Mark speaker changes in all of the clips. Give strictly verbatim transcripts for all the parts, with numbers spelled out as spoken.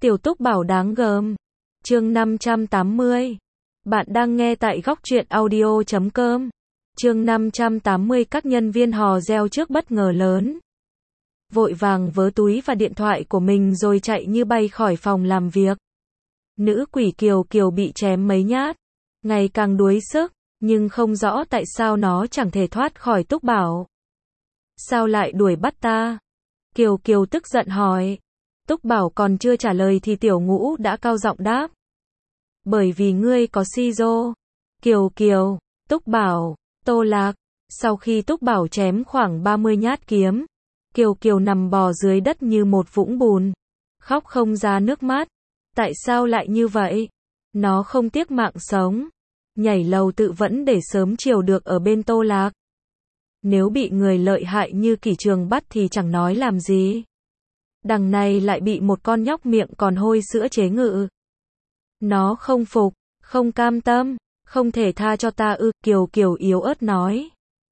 Speaker 1: Tiểu Túc Bảo đáng gờm. Chương năm trăm tám mươi. Bạn đang nghe tại góc truyện audio chấm com. Chương năm trăm tám mươi. Các nhân viên hò reo trước bất ngờ lớn. Vội vàng vớ túi và điện thoại của mình rồi chạy như bay khỏi phòng làm việc. Nữ quỷ Kiều Kiều bị chém mấy nhát, ngày càng đuối sức, nhưng không rõ tại sao nó chẳng thể thoát khỏi Túc Bảo. Sao lại đuổi bắt ta? Kiều Kiều tức giận hỏi. Túc Bảo còn chưa trả lời thì Tiểu Ngũ đã cao giọng đáp. Bởi vì ngươi có si rô. Kiều Kiều, Túc Bảo, Tô Lạc. Sau khi Túc Bảo chém khoảng ba mươi nhát kiếm, Kiều Kiều nằm bò dưới đất như một vũng bùn, khóc không ra nước mắt. Tại sao lại như vậy? Nó không tiếc mạng sống, nhảy lầu tự vẫn để sớm chiều được ở bên Tô Lạc. Nếu bị người lợi hại như Kỷ Trường bắt thì chẳng nói làm gì. Đằng này lại bị một con nhóc miệng còn hôi sữa chế ngự. Nó không phục, không cam tâm, không thể tha cho ta ư? Kiều Kiều yếu ớt nói.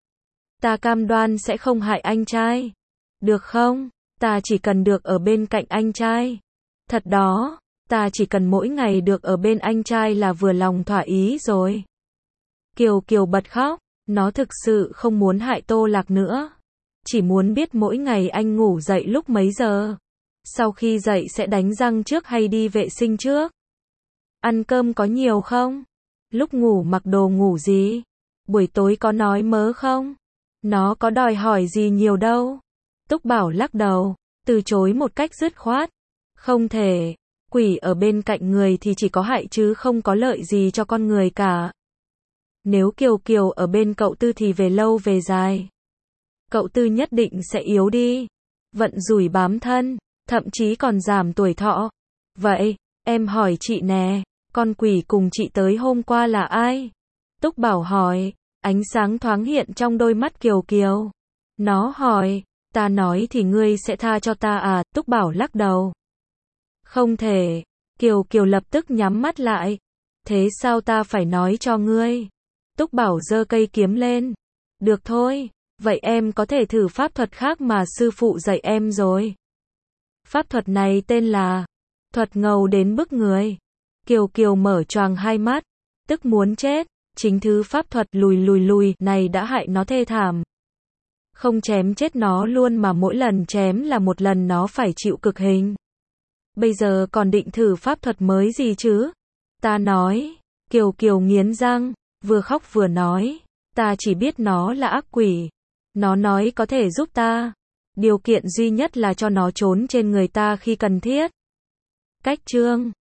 Speaker 1: Ta cam đoan sẽ không hại anh trai. Được không? Ta chỉ cần được ở bên cạnh anh trai. Thật đó, ta chỉ cần mỗi ngày được ở bên anh trai là vừa lòng thỏa ý rồi. Kiều Kiều bật khóc, nó thực sự không muốn hại Tô Lạc nữa. Chỉ muốn biết mỗi ngày anh ngủ dậy lúc mấy giờ. Sau khi dậy sẽ đánh răng trước hay đi vệ sinh trước. Ăn cơm có nhiều không? Lúc ngủ mặc đồ ngủ gì? Buổi tối có nói mớ không? Nó có đòi hỏi gì nhiều đâu. Túc Bảo lắc đầu, từ chối một cách dứt khoát. Không thể, quỷ ở bên cạnh người thì chỉ có hại chứ không có lợi gì cho con người cả. Nếu Kiều Kiều ở bên cậu Tư thì về lâu về dài, cậu Tư nhất định sẽ yếu đi, vận rủi bám thân, thậm chí còn giảm tuổi thọ. Vậy, em hỏi chị nè, con quỷ cùng chị tới hôm qua là ai? Túc Bảo hỏi, ánh sáng thoáng hiện trong đôi mắt Kiều Kiều. Nó hỏi, ta nói thì ngươi sẽ tha cho ta à? Túc Bảo lắc đầu. Không thể. Kiều Kiều lập tức nhắm mắt lại. Thế sao ta phải nói cho ngươi? Túc Bảo giơ cây kiếm lên. Được thôi, vậy em có thể thử pháp thuật khác mà sư phụ dạy em rồi. Pháp thuật này tên là thuật ngầu đến bức người. Kiều Kiều mở choàng hai mắt, tức muốn chết. Chính thứ pháp thuật lùi lùi lùi này đã hại nó thê thảm. Không chém chết nó luôn mà mỗi lần chém là một lần nó phải chịu cực hình. Bây giờ còn định thử pháp thuật mới gì chứ? Ta nói. Kiều Kiều nghiến răng, vừa khóc vừa nói. Ta chỉ biết nó là ác quỷ. Nó nói có thể giúp ta. Điều kiện duy nhất là cho nó trốn trên người ta khi cần thiết. Cách chương